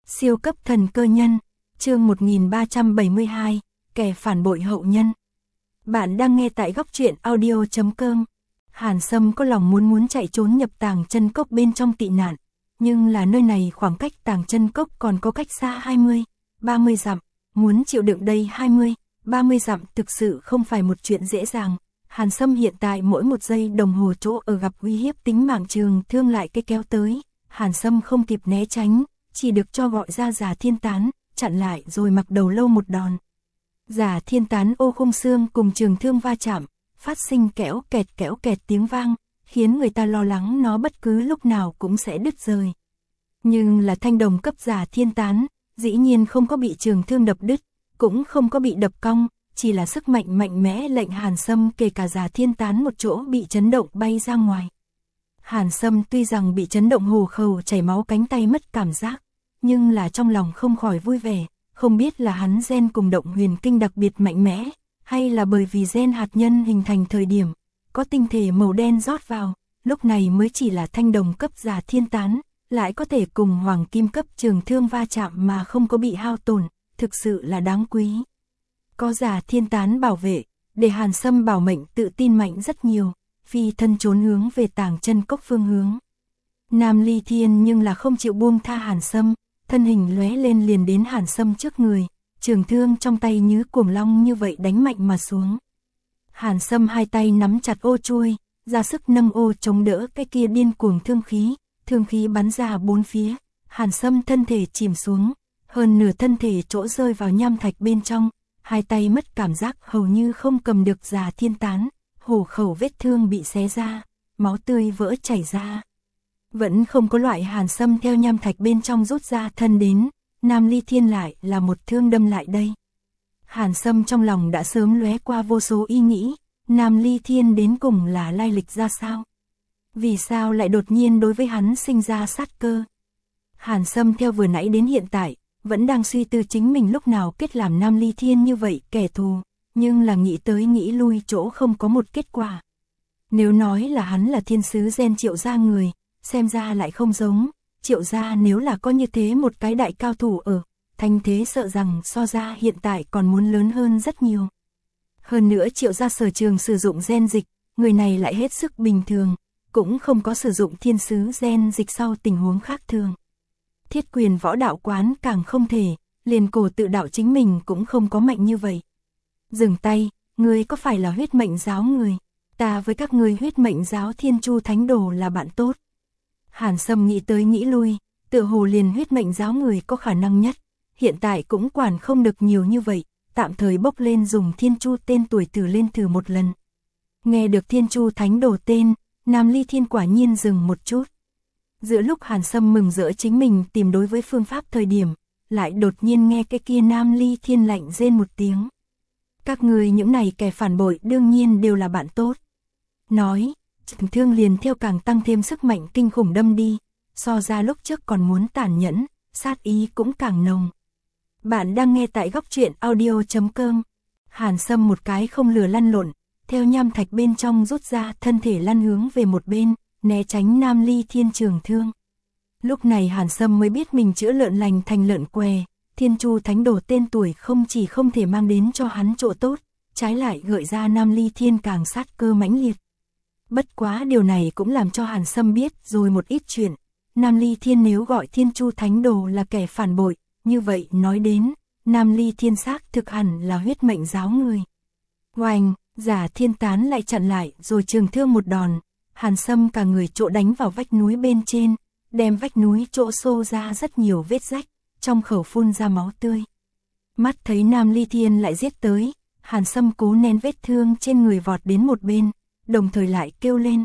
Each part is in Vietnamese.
Siêu cấp thần cơ nhân, chương 1372, kẻ phản bội hậu nhân. Bạn đang nghe tại góc truyện audio.com. Hàn Sâm có lòng muốn chạy trốn nhập Tàng Chân Cốc bên trong tị nạn, nhưng là nơi này khoảng cách Tàng Chân Cốc còn có cách xa 20-30 dặm, muốn chịu đựng đây 20-30 dặm thực sự không phải một chuyện dễ dàng. Hàn Sâm hiện tại mỗi một giây đồng hồ chỗ ở gặp uy hiếp tính mạng Trường Thương lại cái kéo tới, Hàn Sâm không kịp né tránh, chỉ được cho gọi ra Giả Thiên Tán, chặn lại rồi mặc đầu lâu một đòn. Giả Thiên Tán ô khung xương cùng Trường Thương va chạm, phát sinh kéo kẹt tiếng vang, khiến người ta lo lắng nó bất cứ lúc nào cũng sẽ đứt rời. Nhưng là thanh đồng cấp Giả Thiên Tán, dĩ nhiên không có bị Trường Thương đập đứt, cũng không có bị đập cong, chỉ là sức mạnh mạnh mẽ lệnh Hàn Sâm kể cả Giả Thiên Tán một chỗ bị chấn động bay ra ngoài. Hàn Sâm tuy rằng bị chấn động hổ khẩu chảy máu cánh tay mất cảm giác, nhưng là trong lòng không khỏi vui vẻ, không biết là hắn gen cùng động huyền kinh đặc biệt mạnh mẽ, hay là bởi vì gen hạt nhân hình thành thời điểm, có tinh thể màu đen rót vào, lúc này mới chỉ là thanh đồng cấp Giả Thiên Tán, lại có thể cùng hoàng kim cấp Trường Thương va chạm mà không có bị hao tổn, thực sự là đáng quý. Có Giả Thiên Tán bảo vệ, để Hàn Sâm bảo mệnh tự tin mạnh rất nhiều, phi thân trốn hướng về Tàng Chân Cốc phương hướng. Nam Ly Thiên nhưng là không chịu buông tha Hàn Sâm, thân hình lóe lên liền đến Hàn Sâm trước người, Trường Thương trong tay như cuồng long như vậy đánh mạnh mà xuống. Hàn Sâm hai tay nắm chặt ô chuôi, ra sức nâng ô chống đỡ cái kia điên cuồng thương khí bắn ra bốn phía, Hàn Sâm thân thể chìm xuống, hơn nửa thân thể chỗ rơi vào nham thạch bên trong, hai tay mất cảm giác hầu như không cầm được Giả Thiên Tán, hổ khẩu vết thương bị xé ra, máu tươi vỡ chảy ra. Vẫn không có loại Hàn Sâm theo nham thạch bên trong rút ra thân đến, Nam Ly Thiên lại là một thương đâm lại đây. Hàn Sâm trong lòng đã sớm lóe qua vô số ý nghĩ, Nam Ly Thiên đến cùng là lai lịch ra sao? Vì sao lại đột nhiên đối với hắn sinh ra sát cơ? Hàn Sâm theo vừa nãy đến hiện tại, vẫn đang suy tư chính mình lúc nào kết làm Nam Ly Thiên như vậy kẻ thù, nhưng là nghĩ tới nghĩ lui chỗ không có một kết quả. Nếu nói là hắn là thiên sứ gen Triệu gia người, xem ra lại không giống, Triệu gia nếu là có như thế một cái đại cao thủ ở, thanh thế sợ rằng so ra hiện tại còn muốn lớn hơn rất nhiều. Hơn nữa Triệu gia sở trường sử dụng gen dịch, người này lại hết sức bình thường, cũng không có sử dụng thiên sứ gen dịch sau tình huống khác thường. Thiết Quyền Võ Đạo Quán càng không thể, liền cổ tự đạo chính mình cũng không có mạnh như vậy. Dừng tay, ngươi có phải là huyết mệnh giáo người? Ta với các ngươi huyết mệnh giáo Thiên Chu Thánh Đồ là bạn tốt. Hàn Sâm nghĩ tới nghĩ lui, tựa hồ liền huyết mệnh giáo người có khả năng nhất, hiện tại cũng quản không được nhiều như vậy, tạm thời bốc lên dùng Thiên Chu tên tuổi thử lên thử một lần. Nghe được Thiên Chu Thánh Đồ tên, Nam Ly Thiên quả nhiên dừng một chút. Giữa lúc Hàn Sâm mừng rỡ chính mình tìm đối với phương pháp thời điểm, lại đột nhiên nghe cái kia Nam Ly Thiên lạnh rên một tiếng. Các người những này kẻ phản bội đương nhiên đều là bạn tốt. Nói, Trường Thương liền theo càng tăng thêm sức mạnh kinh khủng đâm đi, so ra lúc trước còn muốn tàn nhẫn, sát ý cũng càng nồng. Bạn đang nghe tại góc truyện audio.com. Hàn Sâm một cái không lừa lăn lộn, theo nham thạch bên trong rút ra thân thể lăn hướng về một bên, né tránh Nam Ly Thiên Trường Thương. Lúc này Hàn Sâm mới biết mình chữa lợn lành thành lợn què, Thiên Chu Thánh Đồ tên tuổi không chỉ không thể mang đến cho hắn chỗ tốt, trái lại gợi ra Nam Ly Thiên càng sát cơ mãnh liệt. Bất quá điều này cũng làm cho Hàn Sâm biết rồi một ít chuyện, Nam Ly Thiên nếu gọi Thiên Chu Thánh Đồ là kẻ phản bội, như vậy nói đến, Nam Ly Thiên xác thực hẳn là huyết mệnh giáo người. Oanh, Giả Thiên Tán lại chặn lại rồi Trường Thương một đòn, Hàn Sâm cả người chỗ đánh vào vách núi bên trên, đem vách núi chỗ xô ra rất nhiều vết rách, trong khẩu phun ra máu tươi. Mắt thấy Nam Ly Thiên lại giết tới, Hàn Sâm cố nén vết thương trên người vọt đến một bên, đồng thời lại kêu lên.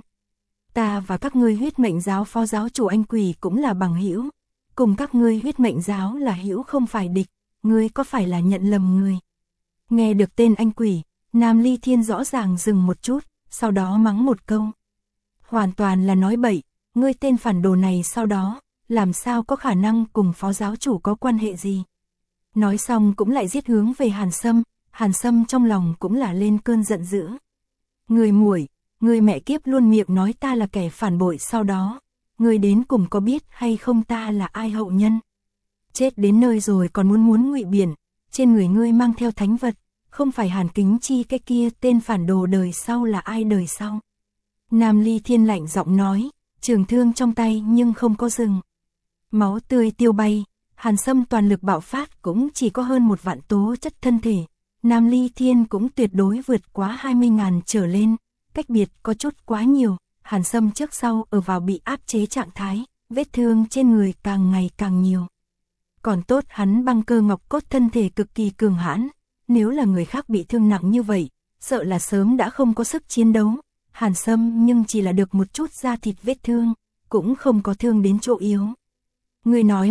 Ta và các ngươi huyết mệnh giáo phó giáo chủ anh quỷ cũng là bằng hữu, cùng các ngươi huyết mệnh giáo là hữu không phải địch, ngươi có phải là nhận lầm người? Nghe được tên anh quỷ, Nam Ly Thiên rõ ràng dừng một chút, sau đó mắng một câu. Hoàn toàn là nói bậy, ngươi tên phản đồ này sau đó, làm sao có khả năng cùng phó giáo chủ có quan hệ gì? Nói xong cũng lại giết hướng về Hàn Sâm trong lòng cũng là lên cơn giận dữ. Người muội, người mẹ kiếp luôn miệng nói ta là kẻ phản bội sau đó, người đến cùng có biết hay không ta là ai hậu nhân? chết đến nơi rồi còn muốn ngụy biện, trên người ngươi mang theo thánh vật, không phải Hàn Kính Chi cái kia tên phản đồ đời sau là ai đời sau. Nam Ly Thiên lạnh giọng nói, trường thương trong tay nhưng không có dừng. Máu tươi tiêu bay, Hàn Sâm toàn lực bạo phát cũng chỉ có hơn 1 vạn tố chất thân thể. Nam Ly Thiên cũng tuyệt đối vượt quá 20.000 trở lên, cách biệt có chút quá nhiều. Hàn Sâm trước sau ở vào bị áp chế trạng thái, vết thương trên người càng ngày càng nhiều. Còn tốt hắn băng cơ ngọc cốt thân thể cực kỳ cường hãn, nếu là người khác bị thương nặng như vậy, sợ là sớm đã không có sức chiến đấu. Hàn Sâm nhưng chỉ là được một chút da thịt vết thương, cũng không có thương đến chỗ yếu. Người nói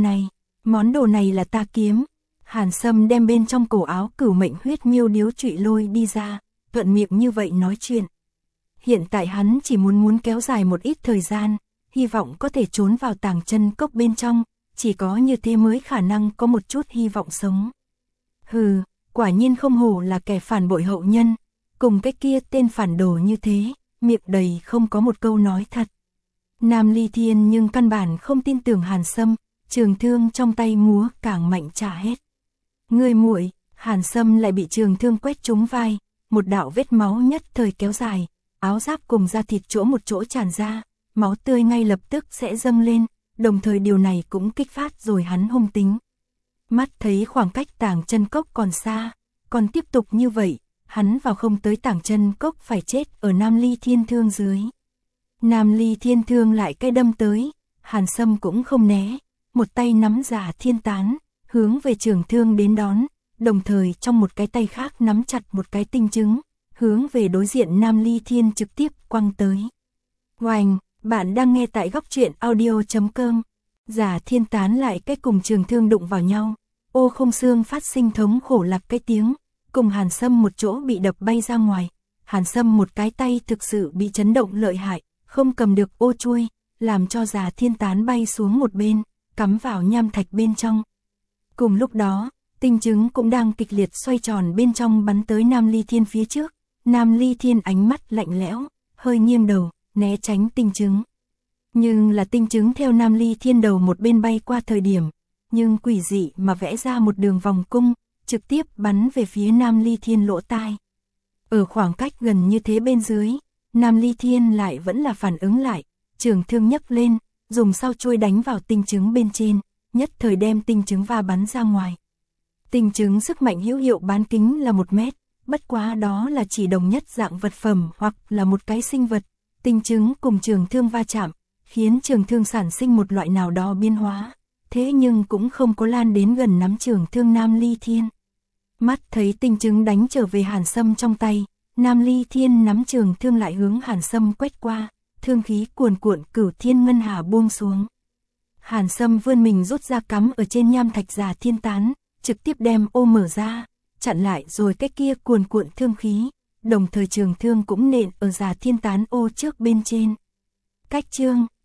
món đồ này là ta kiếm. Hàn Sâm đem bên trong cổ áo Cửu Mệnh Huyết Miêu Điếu Trụy Lôi đi ra, thuận miệng như vậy nói chuyện. Hiện tại hắn chỉ muốn kéo dài một ít thời gian, hy vọng có thể trốn vào Tàng Chân Cốc bên trong, chỉ có như thế mới khả năng có một chút hy vọng sống. Hừ, quả nhiên không hổ là kẻ phản bội hậu nhân, cùng cái kia tên phản đồ như thế, miệng đầy không có một câu nói thật. Nam Ly Thiên nhưng căn bản không tin tưởng Hàn Sâm, trường thương trong tay múa càng mạnh trả hết. Người muội, Hàn Sâm lại bị trường thương quét trúng vai, một đạo vết máu nhất thời kéo dài, áo giáp cùng da thịt chỗ một chỗ tràn ra, máu tươi ngay lập tức sẽ dâng lên, đồng thời điều này cũng kích phát rồi hắn hung tính. Mắt thấy khoảng cách Tàng Chân Cốc còn xa, còn tiếp tục như vậy, hắn vào không tới Tàng Chân Cốc phải chết ở Nam Ly Thiên thương dưới. Nam Ly Thiên thương lại cái đâm tới, Hàn Sâm cũng không né, một tay nắm Giả Thiên Tán, hướng về trường thương đến đón, đồng thời trong một cái tay khác nắm chặt một cái tinh chứng, hướng về đối diện Nam Ly Thiên trực tiếp quăng tới. Oanh, bạn đang nghe tại góc truyện audio.com. Giả Thiên Tán lại cái cùng trường thương đụng vào nhau, ô không xương phát sinh thống khổ lạc cái tiếng, cùng Hàn Sâm một chỗ bị đập bay ra ngoài. Hàn Sâm một cái tay thực sự bị chấn động lợi hại, không cầm được ô chuôi, làm cho Giả Thiên Tán bay xuống một bên, cắm vào nham thạch bên trong. Cùng lúc đó, tinh chứng cũng đang kịch liệt xoay tròn bên trong bắn tới Nam Ly Thiên phía trước. Nam Ly Thiên ánh mắt lạnh lẽo, hơi nghiêng đầu, né tránh tinh chứng. Nhưng là tinh chứng theo Nam Ly Thiên đầu một bên bay qua thời điểm, nhưng quỷ dị mà vẽ ra một đường vòng cung, trực tiếp bắn về phía Nam Ly Thiên lỗ tai. Ở khoảng cách gần như thế bên dưới, Nam Ly Thiên lại vẫn là phản ứng lại, trường thương nhấc lên, dùng sau chuôi đánh vào tinh chứng bên trên, nhất thời đem tinh chứng va bắn ra ngoài. Tinh chứng sức mạnh hữu hiệu bán kính là 1 mét, bất quá đó là chỉ đồng nhất dạng vật phẩm hoặc là một cái sinh vật. Tinh chứng cùng trường thương va chạm, khiến trường thương sản sinh một loại nào đó biến hóa, thế nhưng cũng không có lan đến gần nắm trường thương Nam Ly Thiên. Mắt thấy tinh chứng đánh trở về Hàn Sâm trong tay, Nam Ly Thiên nắm trường thương lại hướng Hàn Sâm quét qua, thương khí cuồn cuộn Cửu Thiên Ngân Hà buông xuống. Hàn Sâm vươn mình rút ra cắm ở trên nham thạch Giả Thiên Tán, trực tiếp đem ô mở ra, chặn lại rồi cái kia cuồn cuộn thương khí, đồng thời trường thương cũng nện ở Giả Thiên Tán ô trước bên trên. Cách chương